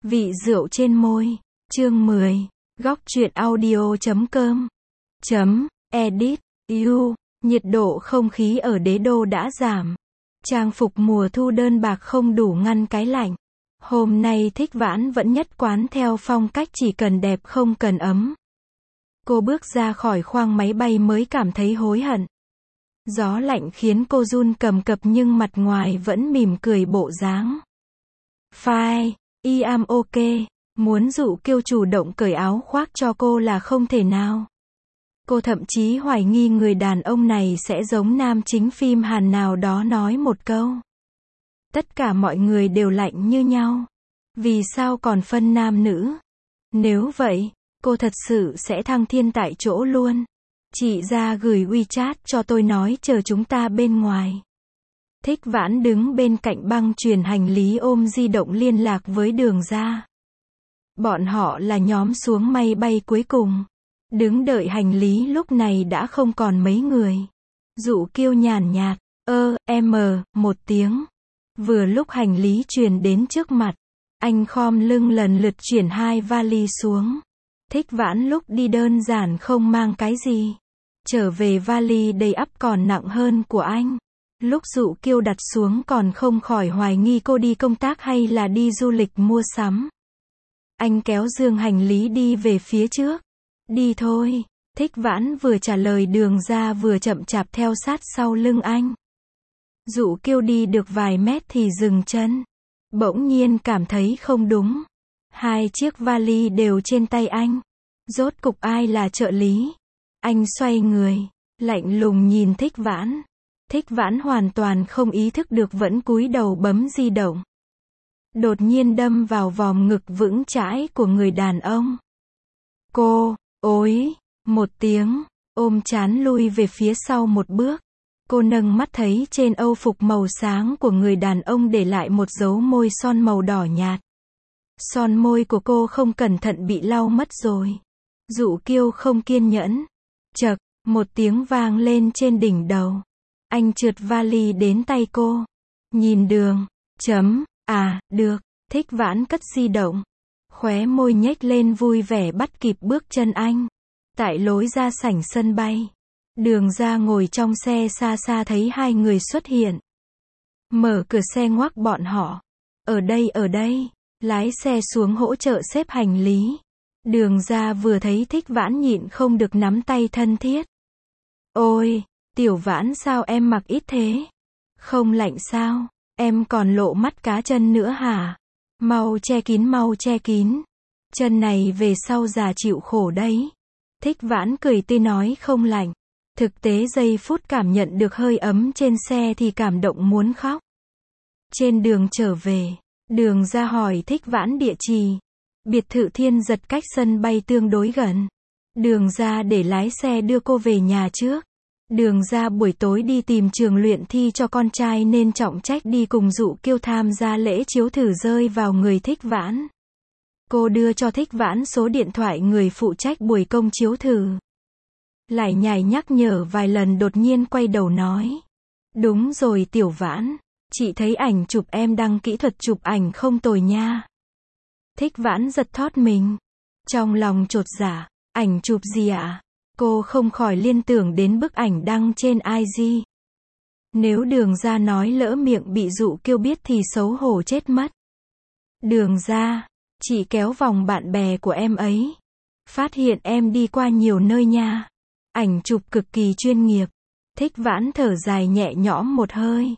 Vị rượu trên môi. Chương 10. Góc truyện audio.com. Edit. Nhiệt độ không khí ở đế đô đã giảm. Trang phục mùa thu đơn bạc không đủ ngăn cái lạnh. Hôm nay Thích Vãn vẫn nhất quán theo phong cách chỉ cần đẹp không cần ấm. Cô bước ra khỏi khoang máy bay mới cảm thấy hối hận. Gió lạnh khiến cô run cầm cập nhưng mặt ngoài vẫn mỉm cười bộ dáng. Fine, I am okay. Muốn dụ Kiêu chủ động cởi áo khoác cho cô là không thể nào. Cô thậm chí hoài nghi người đàn ông này sẽ giống nam chính phim Hàn nào đó nói một câu. Tất cả mọi người đều lạnh như nhau. Vì sao còn phân nam nữ? Nếu vậy, cô thật sự sẽ thăng thiên tại chỗ luôn. Chị ra gửi WeChat cho tôi nói chờ chúng ta bên ngoài. Thích Vãn đứng bên cạnh băng chuyền hành lý ôm di động liên lạc với Đường Gia. Bọn họ là nhóm xuống máy bay cuối cùng. Đứng đợi hành lý lúc này đã không còn mấy người. Dụ Kiêu nhàn nhạt, một tiếng. Vừa lúc hành lý truyền đến trước mặt, anh khom lưng lần lượt chuyển hai vali xuống. Thích Vãn lúc đi đơn giản không mang cái gì. Trở về vali đầy ắp còn nặng hơn của anh. Lúc Dụ Kiêu đặt xuống còn không khỏi hoài nghi cô đi công tác hay là đi du lịch mua sắm. Anh kéo dương hành lý đi về phía trước. Đi thôi. Thích Vãn vừa trả lời Đường Gia vừa chậm chạp theo sát sau lưng anh. Dụ Kiêu đi được vài mét thì dừng chân. Bỗng nhiên cảm thấy không đúng. Hai chiếc vali đều trên tay anh. Rốt cục ai là trợ lý? Anh xoay người, lạnh lùng nhìn Thích Vãn. Thích Vãn hoàn toàn không ý thức được vẫn cúi đầu bấm di động. Đột nhiên đâm vào vòm ngực vững chãi của người đàn ông. Cô, ối, một tiếng, ôm trán lui về phía sau một bước. Cô nâng mắt thấy trên âu phục màu sáng của người đàn ông để lại một dấu môi son màu đỏ nhạt. Son môi của cô không cẩn thận bị lau mất rồi. Dụ Kiêu không kiên nhẫn. Chậc, một tiếng vang lên trên đỉnh đầu. Anh trượt vali đến tay cô. Nhìn Đường. Được. Thích Vãn cất di động. Khóe môi nhếch lên vui vẻ bắt kịp bước chân anh. Tại lối ra sảnh sân bay. Đường Gia ngồi trong xe xa xa thấy hai người xuất hiện. Mở cửa xe ngoắc bọn họ. Ở đây. Lái xe xuống hỗ trợ xếp hành lý. Đường Gia vừa thấy Thích Vãn nhịn không được nắm tay thân thiết. Ôi, Tiểu Vãn sao em mặc ít thế? Không lạnh sao? Em còn lộ mắt cá chân nữa hả? Mau che kín. Chân này về sau già chịu khổ đấy. Thích Vãn cười tươi nói không lạnh. Thực tế giây phút cảm nhận được hơi ấm trên xe thì cảm động muốn khóc. Trên đường trở về, Đường Gia hỏi Thích Vãn địa chỉ. Biệt thự Thiên Giật cách sân bay tương đối gần. Đường Gia để lái xe đưa cô về nhà trước. Đường Gia buổi tối đi tìm trường luyện thi cho con trai nên trọng trách đi cùng Dụ Kiêu tham gia lễ chiếu thử rơi vào người Thích Vãn. Cô đưa cho Thích Vãn số điện thoại người phụ trách buổi công chiếu thử. Lại nhải nhắc nhở vài lần đột nhiên quay đầu nói. Đúng rồi Tiểu Vãn, chị thấy ảnh chụp em đăng kỹ thuật chụp ảnh không tồi nha. Thích Vãn giật thót mình. Trong lòng chột dạ, ảnh chụp gì ạ? Cô không khỏi liên tưởng đến bức ảnh đăng trên IG. Nếu Đường Gia nói lỡ miệng bị Dụ Kiêu biết thì xấu hổ chết mất. Đường Gia, chị kéo vòng bạn bè của em ấy. Phát hiện em đi qua nhiều nơi nha. Ảnh chụp cực kỳ chuyên nghiệp. Thích Vãn thở dài nhẹ nhõm một hơi.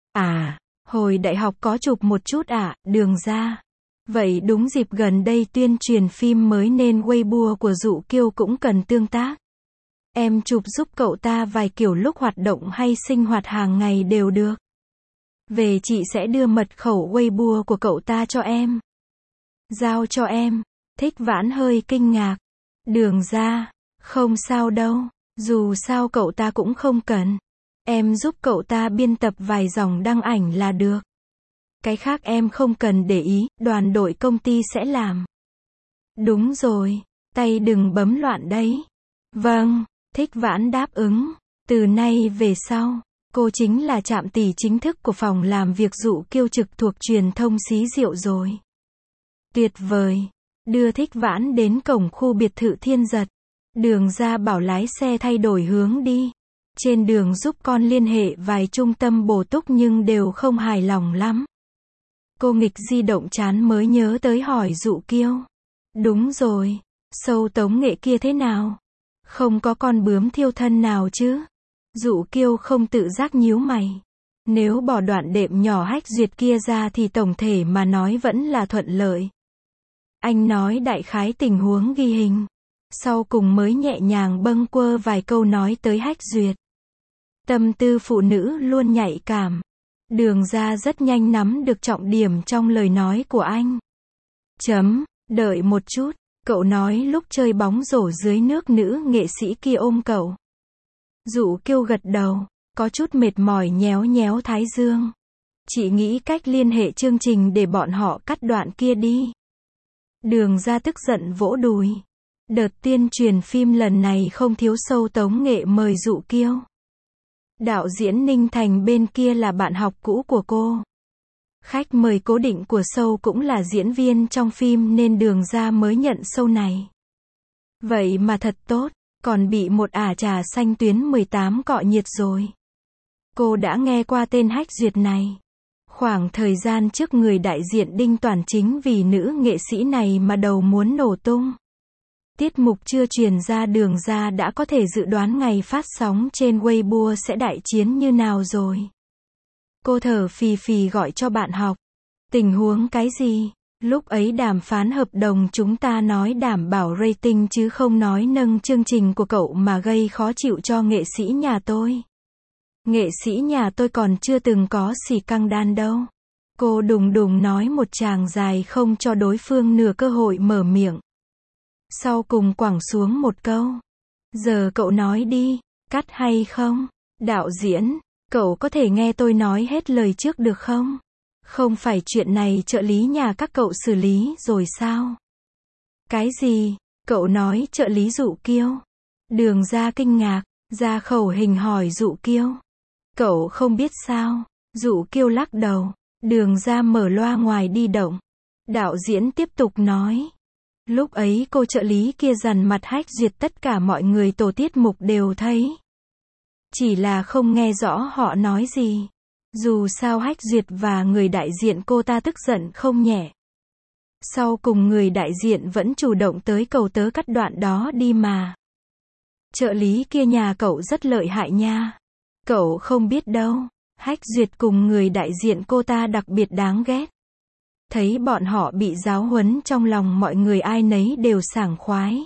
Hồi đại học có chụp một chút Đường Gia. Vậy đúng dịp gần đây tuyên truyền phim mới nên Weibo của Dụ Kiêu cũng cần tương tác. Em chụp giúp cậu ta vài kiểu lúc hoạt động hay sinh hoạt hàng ngày đều được. Về chị sẽ đưa mật khẩu Weibo của cậu ta cho em. Giao cho em. Thích Vãn hơi kinh ngạc. Đường Gia, không sao đâu. Dù sao cậu ta cũng không cần. Em giúp cậu ta biên tập vài dòng đăng ảnh là được. Cái khác em không cần để ý, đoàn đội công ty sẽ làm. Đúng rồi, tay đừng bấm loạn đấy. Vâng, Thích Vãn đáp ứng. Từ nay về sau, cô chính là trạm tỷ chính thức của phòng làm việc Dụ Kiêu trực thuộc truyền thông xí rượu rồi. Tuyệt vời. Đưa Thích Vãn đến cổng khu biệt thự Thiên Giật. Đường Gia bảo lái xe thay đổi hướng đi. Trên đường giúp con liên hệ vài trung tâm bổ túc nhưng đều không hài lòng lắm. Cô nghịch di động chán mới nhớ tới hỏi Dụ Kiêu. Đúng rồi, show tống nghệ kia thế nào? Không có con bướm thiêu thân nào chứ? Dụ Kiêu không tự giác nhíu mày. Nếu bỏ đoạn đệm nhỏ Hách Duyệt kia ra thì tổng thể mà nói vẫn là thuận lợi. Anh nói đại khái tình huống ghi hình. Sau cùng mới nhẹ nhàng bâng quơ vài câu nói tới Hách Duyệt. Tâm tư phụ nữ luôn nhạy cảm. Đường Gia rất nhanh nắm được trọng điểm trong lời nói của anh. Đợi một chút, cậu nói lúc chơi bóng rổ dưới nước nữ nghệ sĩ kia ôm cậu. Dụ Kiêu gật đầu, có chút mệt mỏi nhéo nhéo thái dương. Chị nghĩ cách liên hệ chương trình để bọn họ cắt đoạn kia đi. Đường Gia tức giận vỗ đùi. Đợt tuyên truyền phim lần này không thiếu show tống nghệ mời Dụ Kiêu. Đạo diễn Ninh Thành bên kia là bạn học cũ của cô. Khách mời cố định của show cũng là diễn viên trong phim nên Đường Gia mới nhận show này. Vậy mà thật tốt, còn bị một ả trà xanh tuyến 18 cọ nhiệt rồi. Cô đã nghe qua tên Hách Duyệt này. Khoảng thời gian trước người đại diện Đinh Toản chính vì nữ nghệ sĩ này mà đầu muốn nổ tung. Tiết mục chưa truyền ra Đường Gia đã có thể dự đoán ngày phát sóng trên Weibo sẽ đại chiến như nào rồi. Cô thở phì phì gọi cho bạn học. Tình huống cái gì? Lúc ấy đàm phán hợp đồng chúng ta nói đảm bảo rating chứ không nói nâng chương trình của cậu mà gây khó chịu cho nghệ sĩ nhà tôi. Nghệ sĩ nhà tôi còn chưa từng có xì căng đan đâu. Cô đùng đùng nói một tràng dài không cho đối phương nửa cơ hội mở miệng. Sau cùng quẳng xuống một câu. Giờ cậu nói đi, cắt hay không? Đạo diễn, cậu có thể nghe tôi nói hết lời trước được không? Không phải chuyện này trợ lý nhà các cậu xử lý rồi sao? Cái gì? Cậu nói trợ lý Dụ Kiêu. Đường Gia kinh ngạc, ra khẩu hình hỏi Dụ Kiêu. Cậu không biết sao? Dụ Kiêu lắc đầu. Đường Gia mở loa ngoài đi động. Đạo diễn tiếp tục nói. Lúc ấy cô trợ lý kia dằn mặt Hách Duyệt tất cả mọi người tổ tiết mục đều thấy. Chỉ là không nghe rõ họ nói gì. Dù sao Hách Duyệt và người đại diện cô ta tức giận không nhẹ. Sau cùng người đại diện vẫn chủ động tới cầu tớ cắt đoạn đó đi mà. Trợ lý kia nhà cậu rất lợi hại nha. Cậu không biết đâu. Hách Duyệt cùng người đại diện cô ta đặc biệt đáng ghét. Thấy bọn họ bị giáo huấn trong lòng mọi người ai nấy đều sảng khoái.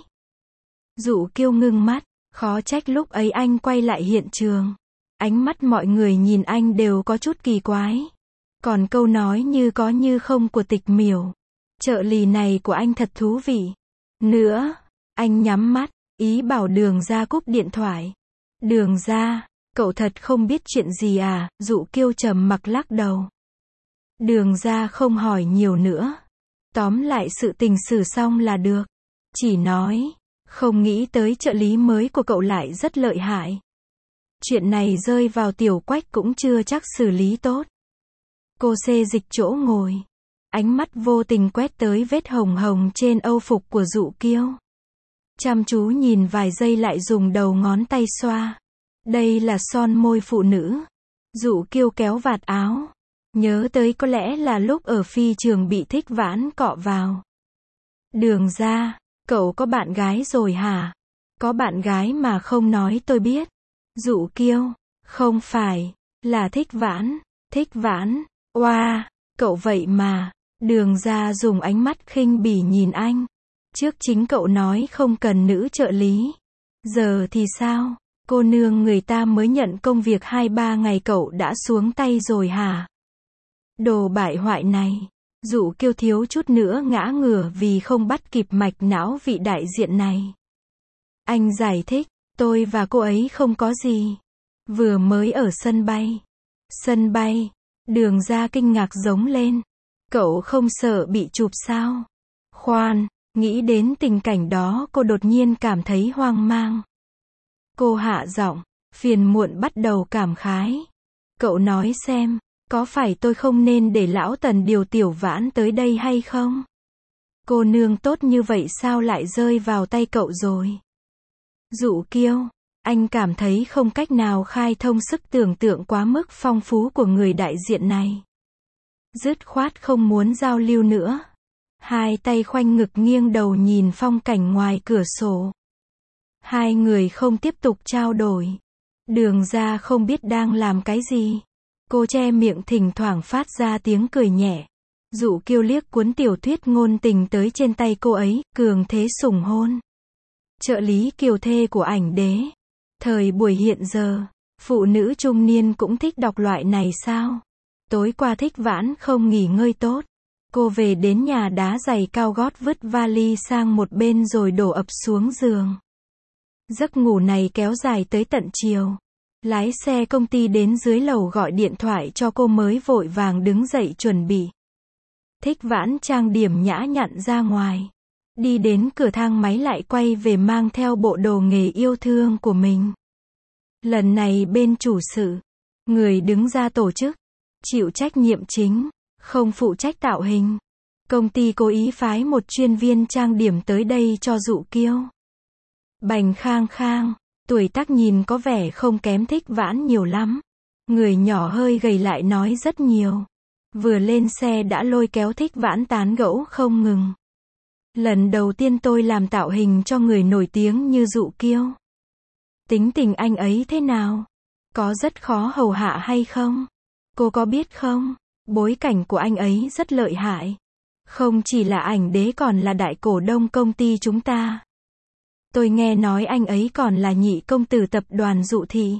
Dụ Kiêu ngưng mắt, khó trách lúc ấy anh quay lại hiện trường. Ánh mắt mọi người nhìn anh đều có chút kỳ quái. Còn câu nói như có như không của Tịch Miểu. Trợ lý này của anh thật thú vị. Nữa, anh nhắm mắt, ý bảo Đường Gia cúp điện thoại. Đường Gia, cậu thật không biết chuyện gì à? Dụ Kiêu trầm mặc lắc đầu. Đường Gia không hỏi nhiều nữa. Tóm lại sự tình xử xong là được. Chỉ nói, không nghĩ tới trợ lý mới của cậu lại rất lợi hại. Chuyện này rơi vào Tiểu Quách cũng chưa chắc xử lý tốt. Cô xê dịch chỗ ngồi. Ánh mắt vô tình quét tới vết hồng hồng trên âu phục của Dụ Kiêu. Chăm chú nhìn vài giây lại dùng đầu ngón tay xoa. Đây là son môi phụ nữ. Dụ Kiêu kéo vạt áo. Nhớ tới có lẽ là lúc ở phi trường bị Thích Vãn cọ vào. Đường Gia, cậu có bạn gái rồi hả? Có bạn gái mà không nói tôi biết. Dụ Kiêu, không phải, là Thích Vãn. Thích Vãn, oa, cậu vậy mà. Đường Gia dùng ánh mắt khinh bỉ nhìn anh. Trước chính cậu nói không cần nữ trợ lý. Giờ thì sao? Cô nương người ta mới nhận công việc 2-3 ngày cậu đã xuống tay rồi hả? Đồ bại hoại này. Dụ Kiêu thiếu chút nữa ngã ngửa vì không bắt kịp mạch não vị đại diện này. Anh giải thích, tôi và cô ấy không có gì. Vừa mới ở sân bay. Sân bay. Đường Gia kinh ngạc giống lên. Cậu không sợ bị chụp sao? Khoan, nghĩ đến tình cảnh đó cô đột nhiên cảm thấy hoang mang. Cô hạ giọng, phiền muộn bắt đầu cảm khái. Cậu nói xem, có phải tôi không nên để lão Tần điều Tiểu Vãn tới đây hay không? Cô nương tốt như vậy sao lại rơi vào tay cậu rồi? Dụ Kiêu, anh cảm thấy không cách nào khai thông sức tưởng tượng quá mức phong phú của người đại diện này. Dứt khoát không muốn giao lưu nữa. Hai tay khoanh ngực nghiêng đầu nhìn phong cảnh ngoài cửa sổ. Hai người không tiếp tục trao đổi. Đường Ra không biết đang làm cái gì. Cô che miệng thỉnh thoảng phát ra tiếng cười nhẹ. Dụ Kiêu liếc cuốn tiểu thuyết ngôn tình tới trên tay cô ấy, cường thế sủng hôn. Trợ lý kiều thê của ảnh đế. Thời buổi hiện giờ, phụ nữ trung niên cũng thích đọc loại này sao? Tối qua Thích Vãn không nghỉ ngơi tốt. Cô về đến nhà đá giày cao gót vứt vali sang một bên rồi đổ ập xuống giường. Giấc ngủ này kéo dài tới tận chiều. Lái xe công ty đến dưới lầu gọi điện thoại cho cô mới vội vàng đứng dậy chuẩn bị. Thích Vãn trang điểm nhã nhặn ra ngoài. Đi đến cửa thang máy lại quay về mang theo bộ đồ nghề yêu thương của mình. Lần này bên chủ sự, người đứng ra tổ chức, chịu trách nhiệm chính, không phụ trách tạo hình. Công ty cố ý phái một chuyên viên trang điểm tới đây cho Dụ Kiêu. Bành Khang Khang, tuổi tác nhìn có vẻ không kém Thích Vãn nhiều lắm. Người nhỏ hơi gầy lại nói rất nhiều. Vừa lên xe đã lôi kéo Thích Vãn tán gẫu không ngừng. Lần đầu tiên tôi làm tạo hình cho người nổi tiếng như Dụ Kiêu. Tính tình anh ấy thế nào? Có rất khó hầu hạ hay không? Cô có biết không? Bối cảnh của anh ấy rất lợi hại. Không chỉ là ảnh đế còn là đại cổ đông công ty chúng ta. Tôi nghe nói anh ấy còn là nhị công tử tập đoàn Dụ Thị.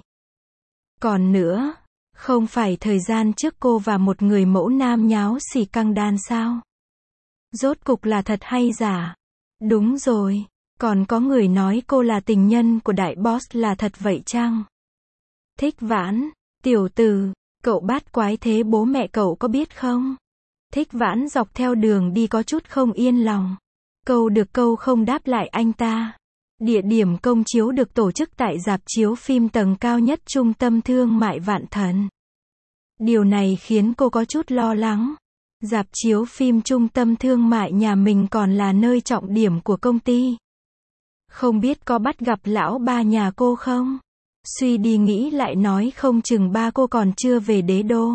Còn nữa, không phải thời gian trước cô và một người mẫu nam nháo xì căng đan sao? Rốt cục là thật hay giả? Đúng rồi, còn có người nói cô là tình nhân của đại boss là thật vậy chăng? Thích Vãn, tiểu tử, cậu bát quái thế bố mẹ cậu có biết không? Thích Vãn dọc theo đường đi có chút không yên lòng. Câu được câu không đáp lại anh ta. Địa điểm công chiếu được tổ chức tại rạp chiếu phim tầng cao nhất trung tâm thương mại Vạn Thần. Điều này khiến cô có chút lo lắng. Rạp chiếu phim trung tâm thương mại nhà mình còn là nơi trọng điểm của công ty. Không biết có bắt gặp lão ba nhà cô không? Suy đi nghĩ lại nói không chừng ba cô còn chưa về đế đô.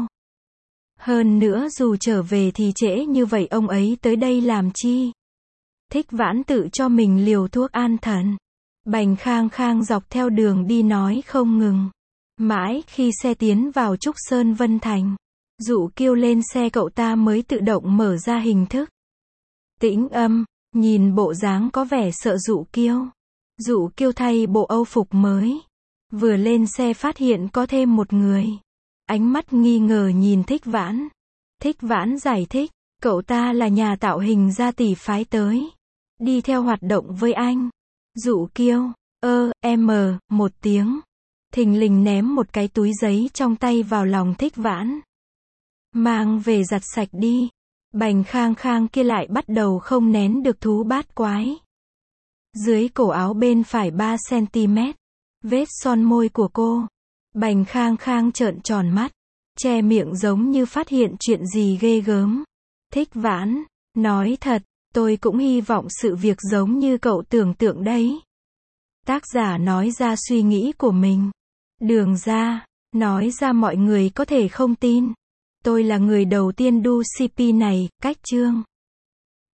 Hơn nữa dù trở về thì trễ như vậy ông ấy tới đây làm chi? Thích Vãn tự cho mình liều thuốc an thần. Bành Khang Khang dọc theo đường đi nói không ngừng. Mãi khi xe tiến vào Trúc Sơn Vân Thành, Dụ Kiêu lên xe cậu ta mới tự động mở ra hình thức. Tĩnh Âm, nhìn bộ dáng có vẻ sợ Dụ Kiêu. Dụ Kiêu thay bộ âu phục mới. Vừa lên xe phát hiện có thêm một người. Ánh mắt nghi ngờ nhìn Thích Vãn. Thích Vãn giải thích, cậu ta là nhà tạo hình gia tỷ phái tới. Đi theo hoạt động với anh. Dụ Kiêu, một tiếng. Thình lình ném một cái túi giấy trong tay vào lòng Thích Vãn. Mang về giặt sạch đi. Bành Khang Khang kia lại bắt đầu không nén được thú bát quái. Dưới cổ áo bên phải 3 cm. Vết son môi của cô. Bành Khang Khang trợn tròn mắt. Che miệng giống như phát hiện chuyện gì ghê gớm. Thích Vãn, nói thật, tôi cũng hy vọng sự việc giống như cậu tưởng tượng đấy. Tác giả nói ra suy nghĩ của mình. Đường Ra, nói ra mọi người có thể không tin. Tôi là người đầu tiên đu CP này, cách chương.